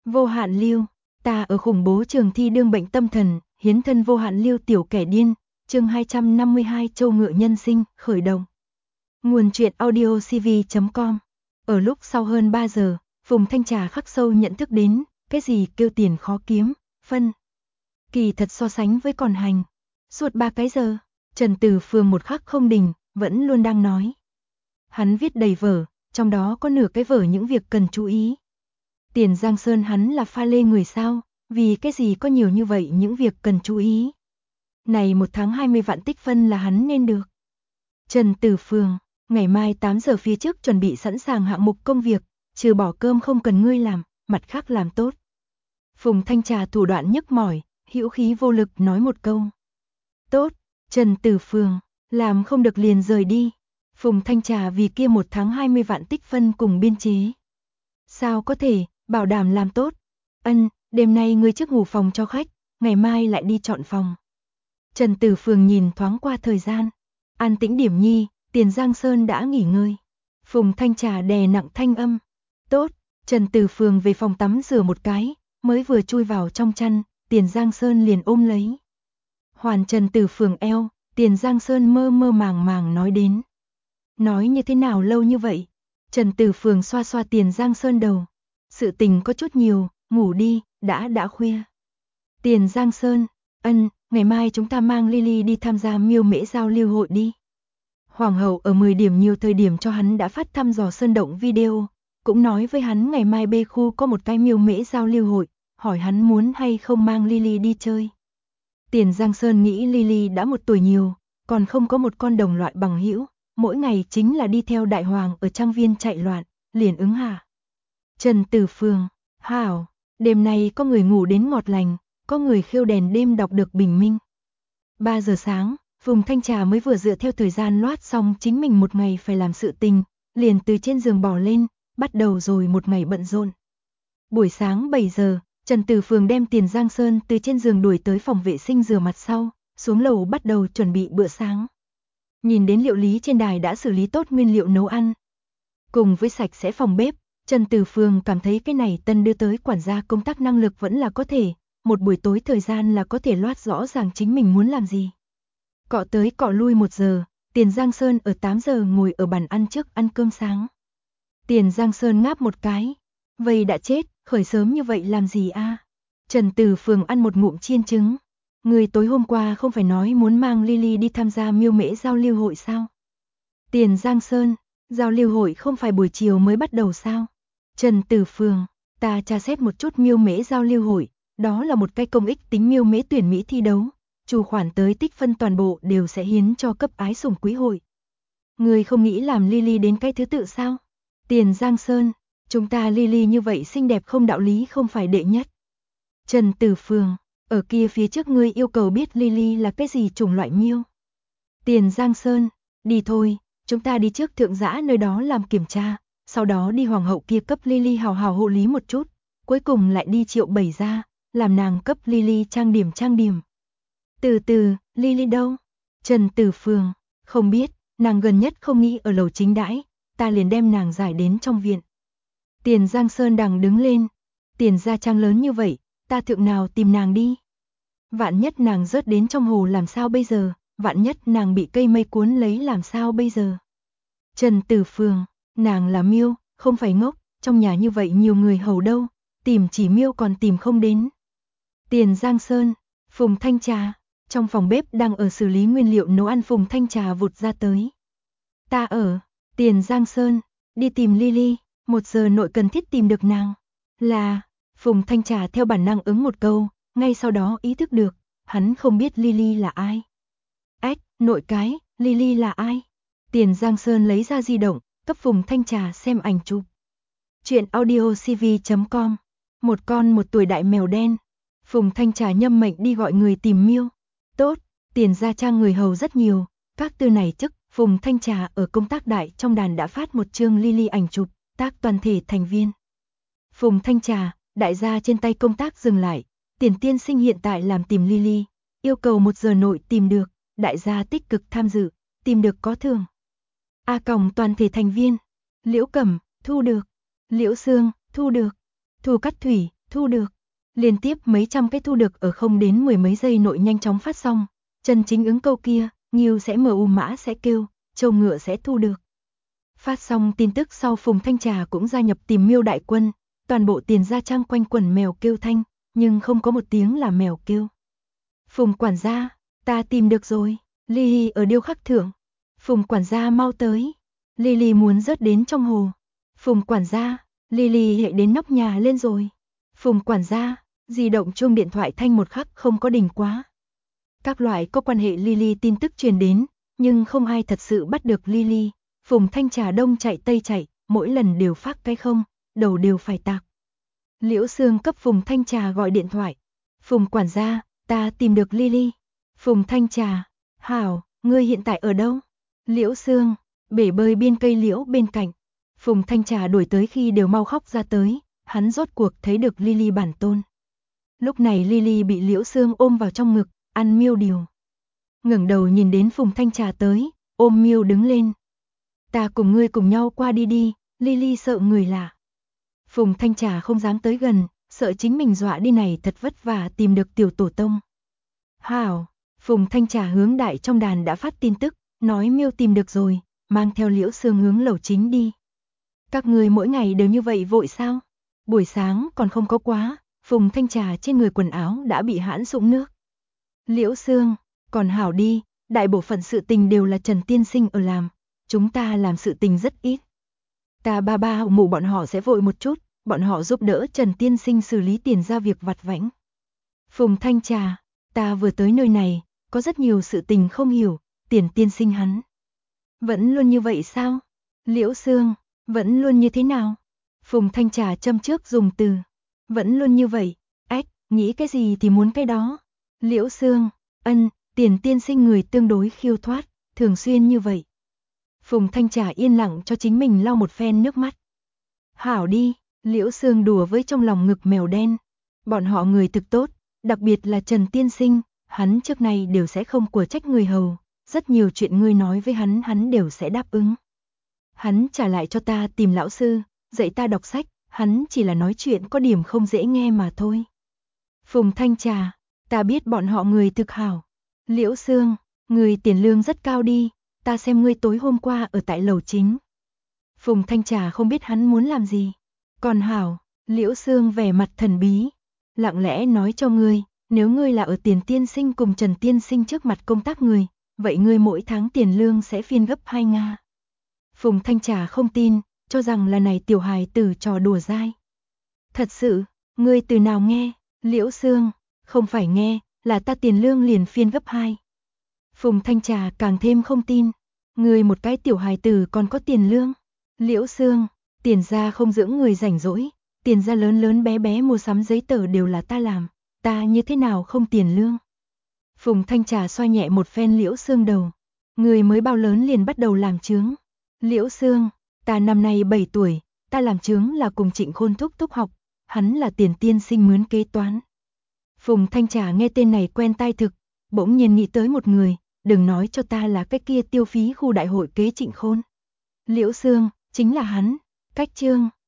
Vô hạn lưu, ta ở khủng bố trường thi đương bệnh tâm thần, hiến thân vô hạn lưu tiểu kẻ điên, chương 252 châu ngựa nhân sinh, khởi động. Nguồn truyện audio cv.com. Ở lúc sau hơn 3 giờ, Phùng Thanh Trà khắc sâu nhận thức đến, cái gì kêu tiền khó kiếm, phân. Kỳ thật so sánh với còn hành. Suốt 3 cái giờ, Trần Từ Phương một khắc không đình, vẫn luôn đang nói. Hắn viết đầy vở, trong đó có nửa cái vở những việc cần chú ý. Tiền Giang Sơn hắn là pha lê người sao, vì cái gì có nhiều như vậy những việc cần chú ý. Này 1 tháng 20 vạn tích phân là hắn nên được. Trần Từ Phương, ngày mai 8 giờ phía trước chuẩn bị sẵn sàng hạng mục công việc, trừ bỏ cơm không cần ngươi làm, mặt khác làm tốt. Phùng Thanh Trà thủ đoạn nhức mỏi, hữu khí vô lực nói một câu. Tốt, Trần Từ Phương, làm không được liền rời đi. Phùng Thanh Trà vì kia 1 tháng 20 vạn tích phân cùng biên chế. Sao có thể, bảo đảm làm tốt. Đêm nay ngươi trước ngủ phòng cho khách, ngày mai lại đi chọn phòng. Trần Từ Phương nhìn thoáng qua thời gian. An tĩnh điểm nhi, Tiền Giang Sơn đã nghỉ ngơi. Phùng Thanh Trà đè nặng thanh âm. Tốt, Trần Từ Phương về phòng tắm rửa một cái, mới vừa chui vào trong chăn, Tiền Giang Sơn liền ôm lấy. Hoàn Trần Từ Phương eo, Tiền Giang Sơn mơ mơ màng màng nói đến. Nói như thế nào lâu như vậy? Trần Từ Phương xoa xoa Tiền Giang Sơn đầu. Sự tình có chút nhiều, ngủ đi, đã khuya. Tiền Giang Sơn, ngày mai chúng ta mang Lily đi tham gia miêu mễ giao lưu hội đi. Hoàng hậu ở 10 điểm nhiều thời điểm cho hắn đã phát thăm dò sơn động video, cũng nói với hắn ngày mai B khu có một cái miêu mễ giao lưu hội, hỏi hắn muốn hay không mang Lily đi chơi. Tiền Giang Sơn nghĩ Lily đã 1 tuổi nhiều, còn không có một con đồng loại bằng hữu, mỗi ngày chính là đi theo đại hoàng ở trang viên chạy loạn, liền ứng hạ. Trần Từ Phương, hảo, đêm nay có người ngủ đến ngọt lành, có người khiêu đèn đêm đọc được bình minh. 3 giờ sáng, Phùng Thanh Trà mới vừa dựa theo thời gian loát xong chính mình một ngày phải làm sự tình, liền từ trên giường bò lên, bắt đầu rồi một ngày bận rộn. Buổi sáng 7 giờ, Trần Từ Phương đem Tiền Giang Sơn từ trên giường đuổi tới phòng vệ sinh rửa mặt sau, xuống lầu bắt đầu chuẩn bị bữa sáng. Nhìn đến liệu lý trên đài đã xử lý tốt nguyên liệu nấu ăn. Cùng với sạch sẽ phòng bếp, Trần Từ Phương cảm thấy cái này tân đưa tới quản gia công tác năng lực vẫn là có thể, một buổi tối thời gian là có thể loát rõ ràng chính mình muốn làm gì. Cọ tới cọ lui 1 giờ, Tiền Giang Sơn ở 8 giờ ngồi ở bàn ăn trước ăn cơm sáng. Tiền Giang Sơn ngáp một cái, vậy đã chết, khởi sớm như vậy làm gì a? Trần Từ Phương ăn một ngụm chiên trứng. Người tối hôm qua không phải nói muốn mang Lily đi tham gia miêu mễ giao lưu hội sao? Tiền Giang Sơn, giao lưu hội không phải buổi chiều mới bắt đầu sao? Trần Từ Phương, ta tra xét một chút miêu mễ giao lưu hội, đó là một cái công ích tính miêu mễ tuyển mỹ thi đấu, chủ khoản tới tích phân toàn bộ đều sẽ hiến cho cấp ái sủng quý hội. Người không nghĩ làm Lily đến cái thứ tự sao? Tiền Giang Sơn, chúng ta Lily như vậy xinh đẹp không đạo lý không phải đệ nhất. Trần Từ Phương, ở kia phía trước ngươi yêu cầu biết Lily là cái gì chủng loại miêu. Tiền Giang Sơn, đi thôi, chúng ta đi trước thượng giã nơi đó làm kiểm tra, sau đó đi hoàng hậu kia cấp Lily hào hào hộ lý một chút, cuối cùng lại đi Triệu Bảy ra, làm nàng cấp Lily trang điểm. Từ từ, Lily đâu? Trần Từ Phương, không biết, nàng gần nhất không nghĩ ở lầu chính đãi, ta liền đem nàng giải đến trong viện. Tiền Giang Sơn đằng đứng lên, Tiền gia trang lớn như vậy, ta thượng nào tìm nàng đi? Vạn nhất nàng rớt đến trong hồ làm sao bây giờ, vạn nhất nàng bị cây mây cuốn lấy làm sao bây giờ? Trần Từ Phương, nàng là miêu, không phải ngốc, trong nhà như vậy nhiều người hầu đâu, tìm chỉ miêu còn tìm không đến. Tiền Giang Sơn, Phùng Thanh Trà, trong phòng bếp đang ở xử lý nguyên liệu nấu ăn. Phùng Thanh Trà vụt ra tới. Ta ở, Tiền Giang Sơn, đi tìm Lily, 1 giờ nội cần thiết tìm được nàng. Là, Phùng Thanh Trà theo bản năng ứng một câu, ngay sau đó ý thức được, hắn không biết Lily là ai. Nội cái, Lily là ai? Tiền Giang Sơn lấy ra di động, cấp Phùng Thanh Trà xem ảnh chụp. Chuyện audio cv.com. Một con 1 tuổi đại mèo đen. Phùng Thanh Trà nhâm mệnh đi gọi người tìm miêu. Tốt, Tiền gia trang người hầu rất nhiều, các tư này chức, Phùng Thanh Trà ở công tác đại trong đàn đã phát một chương Lily ảnh chụp, tác toàn thể thành viên. Phùng Thanh Trà, đại gia trên tay công tác dừng lại, Tiền tiên sinh hiện tại làm tìm Lily, yêu cầu 1 giờ nội tìm được, đại gia tích cực tham dự, tìm được có thưởng. Toàn thể thành viên, Liễu Cẩm, thu được, Liễu Sương, thu được, Thu Cát Thủy, Thu được. Liên tiếp mấy trăm cái thu được ở không đến mười mấy giây nội nhanh chóng phát xong. Chân chính ứng câu kia, Ngưu sẽ mu mã sẽ kêu, trâu ngựa sẽ thu được. Phát xong tin tức sau, Phùng Thanh Trà cũng gia nhập tìm Miêu đại quân, toàn bộ Tiền Gia Trang quanh quẩn mèo kêu thanh, nhưng không có một tiếng là mèo kêu. Phùng quản gia, ta tìm được rồi, Lily ở điêu khắc thượng. Phùng quản gia mau tới. Lily muốn rớt đến trong hồ. Phùng quản gia, Lily hệ đến nóc nhà lên rồi. Phùng quản gia, di động chuông điện thoại thanh một khắc không có đình quá. Các loại có quan hệ Lily tin tức truyền đến, nhưng không ai thật sự bắt được Lily. Phùng Thanh Trà đông chạy tây chạy, mỗi lần đều phát cái không, đầu đều phải tạc. Liễu Sương cấp Phùng Thanh Trà gọi điện thoại. Phùng quản gia, ta tìm được Lily. Phùng Thanh Trà, hảo, ngươi hiện tại ở đâu? Liễu Sương, bể bơi biên cây liễu bên cạnh. Phùng Thanh Trà đuổi tới khi đều mau khóc ra tới, hắn rốt cuộc thấy được Lily bản tôn. Lúc này Lily bị Liễu Sương ôm vào trong ngực, ăn miêu điều. Ngẩng đầu nhìn đến Phùng Thanh Trà tới, ôm miêu đứng lên. Ta cùng ngươi cùng nhau qua đi đi, Lily sợ người lạ. Phùng Thanh Trà không dám tới gần, sợ chính mình dọa đi này thật vất vả tìm được tiểu tổ tông. Hảo, Phùng Thanh Trà hướng đại trong đàn đã phát tin tức, nói miêu tìm được rồi, mang theo Liễu Sương hướng lầu chính đi. Các người mỗi ngày đều như vậy vội sao? Buổi sáng còn không có quá, Phùng Thanh Trà trên người quần áo đã bị hãn sũng nước. Liễu Sương, còn hảo đi, đại bộ phận sự tình đều là Trần tiên sinh ở làm, chúng ta làm sự tình rất ít. Ta ba mụ bọn họ sẽ vội một chút, bọn họ giúp đỡ Trần tiên sinh xử lý Tiền Gia việc vặt vãnh. Phùng Thanh Trà, ta vừa tới nơi này, có rất nhiều sự tình không hiểu, Tiền tiên sinh hắn vẫn luôn như vậy sao? Liễu Sương, vẫn luôn như thế nào? Phùng Thanh Trà châm trước dùng từ, vẫn luôn như vậy. Ách, nghĩ cái gì thì muốn cái đó. Liễu Sương, Tiền tiên sinh người tương đối khiêu thoát, thường xuyên như vậy. Phùng Thanh Trà yên lặng cho chính mình lau một phen nước mắt. Hảo đi, Liễu Sương đùa với trong lòng ngực mèo đen. Bọn họ người thực tốt, đặc biệt là Trần tiên sinh, hắn trước nay đều sẽ không của trách người hầu, rất nhiều chuyện ngươi nói với hắn đều sẽ đáp ứng. Hắn trả lại cho ta tìm lão sư, dạy ta đọc sách, hắn chỉ là nói chuyện có điểm không dễ nghe mà thôi. Phùng Thanh Trà, ta biết bọn họ người thực hảo. Liễu Sương, người tiền lương rất cao đi, ta xem ngươi tối hôm qua ở tại lầu chính. Phùng Thanh Trà không biết hắn muốn làm gì. Còn hảo, Liễu Sương vẻ mặt thần bí, lặng lẽ nói cho ngươi, nếu ngươi là ở Tiền tiên sinh cùng Trần tiên sinh trước mặt công tác người, vậy ngươi mỗi tháng tiền lương sẽ phiên gấp 2 Nga. Phùng Thanh Trà không tin, cho rằng là này tiểu hài tử trò đùa dai. Thật sự, ngươi từ nào nghe? Liễu Sương, không phải nghe, là ta tiền lương liền phiên gấp 2. Phùng Thanh Trà càng thêm không tin, ngươi một cái tiểu hài tử còn có tiền lương. Liễu Sương, Tiền gia không dưỡng người rảnh rỗi, Tiền gia lớn lớn bé bé mua sắm giấy tờ đều là ta làm, ta như thế nào không tiền lương? Phùng Thanh Trà xoa nhẹ một phen Liễu Sương đầu, người mới bao lớn liền bắt đầu làm chướng. Liễu Sương, ta năm nay 7 tuổi, ta làm chướng là cùng Trịnh Khôn thúc thúc học, hắn là Tiền tiên sinh mướn kế toán. Phùng Thanh Trà nghe tên này quen tai thực, bỗng nhiên nghĩ tới một người, đừng nói cho ta là cái kia tiêu phí khu đại hội kế Trịnh Khôn. Liễu Sương, chính là hắn, cách Trương,